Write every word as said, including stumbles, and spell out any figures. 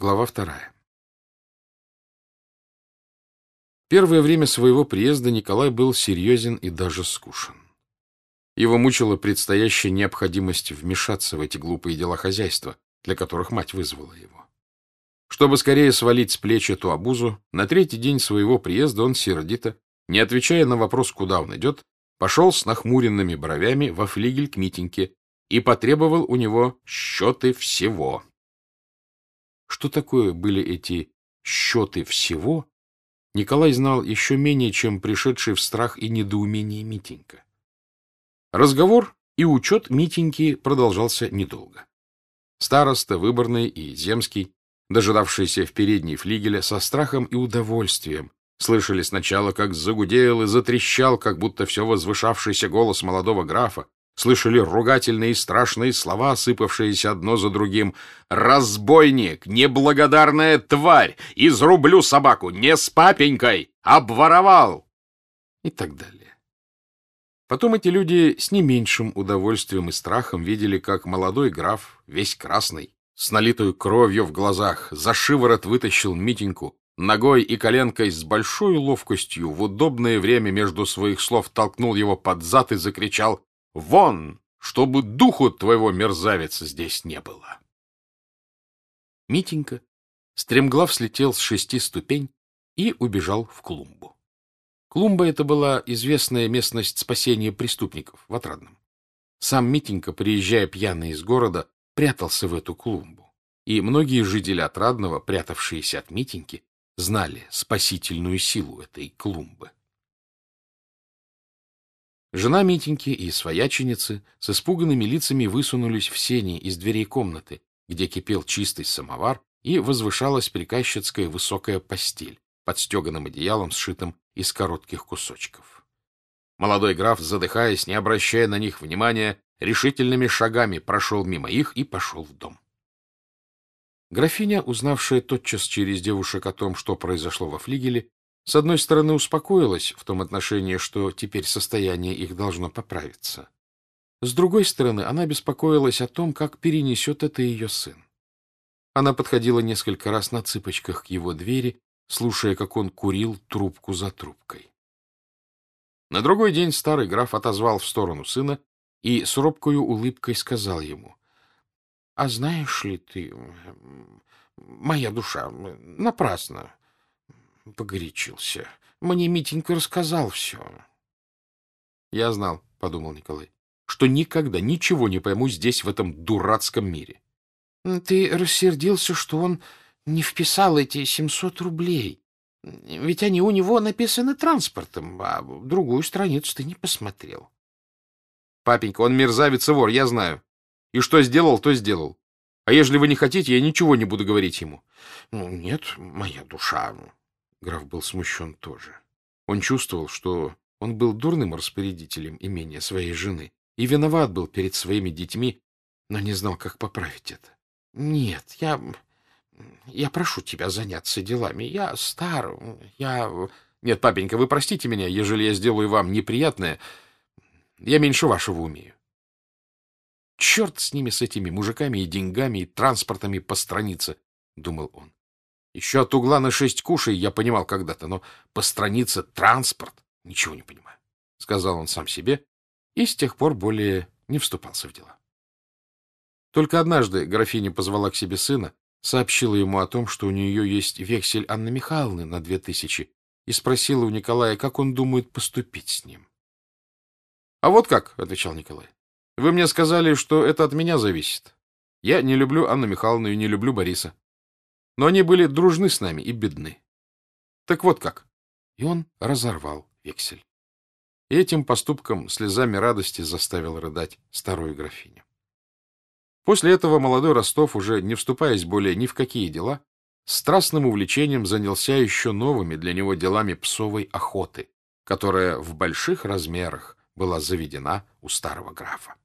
Глава вторая. Первое время своего приезда Николай был серьезен и даже скучен. Его мучила предстоящая необходимость вмешаться в эти глупые дела хозяйства, для которых мать вызвала его. Чтобы скорее свалить с плеч эту обузу, на третий день своего приезда он сердито, не отвечая на вопрос, куда он идет, пошел с нахмуренными бровями во флигель к Митеньке и потребовал у него счеты всего. Что такое были эти счеты всего, Николай знал еще менее, чем пришедший в страх и недоумение Митенька. Разговор и учет Митеньки продолжался недолго. Староста, выборный и земский, дожидавшиеся в передней флигеля, со страхом и удовольствием слышали сначала, как загудел и затрещал, как будто все возвышавшийся голос молодого графа, слышали ругательные и страшные слова, сыпавшиеся одно за другим. «Разбойник! Неблагодарная тварь! Изрублю собаку! Не с папенькой! Обворовал!» и так далее. Потом эти люди с не меньшим удовольствием и страхом видели, как молодой граф, весь красный, с налитой кровью в глазах, за шиворот вытащил Митеньку, ногой и коленкой с большой ловкостью в удобное время между своих слов толкнул его под зад и закричал: «Вон, чтобы духу твоего, мерзавица, здесь не было!» Митенька стремглав слетел с шести ступень и убежал в клумбу. Клумба эта была известная местность спасения преступников в Отрадном. Сам Митенька, приезжая пьяный из города, прятался в эту клумбу, и многие жители Отрадного, прятавшиеся от Митеньки, знали спасительную силу этой клумбы. Жена Митеньки и свояченицы с испуганными лицами высунулись в сени из дверей комнаты, где кипел чистый самовар и возвышалась приказчицкая высокая постель под стеганым одеялом, сшитым из коротких кусочков. Молодой граф, задыхаясь, не обращая на них внимания, решительными шагами прошел мимо их и пошел в дом. Графиня, узнавшая тотчас через девушек о том, что произошло во флигеле, с одной стороны успокоилась в том отношении, что теперь состояние их должно поправиться. С другой стороны, она беспокоилась о том, как перенесет это ее сын. Она подходила несколько раз на цыпочках к его двери, слушая, как он курил трубку за трубкой. На другой день старый граф отозвал в сторону сына и с робкою улыбкой сказал ему: — А знаешь ли ты, моя душа, напрасно погорячился. Мне Митенька рассказал все. — Я знал, — подумал Николай, — что никогда ничего не пойму здесь, в этом дурацком мире. — Ты рассердился, что он не вписал эти семьсот рублей. Ведь они у него написаны транспортом, а другую страницу ты не посмотрел. — Папенька, он мерзавец и вор, я знаю. И что сделал, то сделал. А ежели вы не хотите, я ничего не буду говорить ему. — Ну, нет, моя душа. Граф был смущен тоже. Он чувствовал, что он был дурным распорядителем имения своей жены и виноват был перед своими детьми, но не знал, как поправить это. — Нет, я... я прошу тебя заняться делами. Я стар, я... — Нет, папенька, вы простите меня, ежели я сделаю вам неприятное. Я меньше вашего умею. Черт с ними, с этими мужиками и деньгами, и транспортами по странице, — думал он. Еще от угла на шесть кушай я понимал когда-то, но по странице транспорт ничего не понимаю, — сказал он сам себе, и с тех пор более не вступался в дела. Только однажды графиня позвала к себе сына, сообщила ему о том, что у нее есть вексель Анны Михайловны на две тысячи, и спросила у Николая, как он думает поступить с ним. — А вот как, — отвечал Николай. — Вы мне сказали, что это от меня зависит. Я не люблю Анну Михайловну и не люблю Бориса. Но они были дружны с нами и бедны. Так вот как. И он разорвал вексель. И этим поступком слезами радости заставил рыдать старую графиню. После этого молодой Ростов, уже не вступаясь более ни в какие дела, страстным увлечением занялся еще новыми для него делами псовой охоты, которая в больших размерах была заведена у старого графа.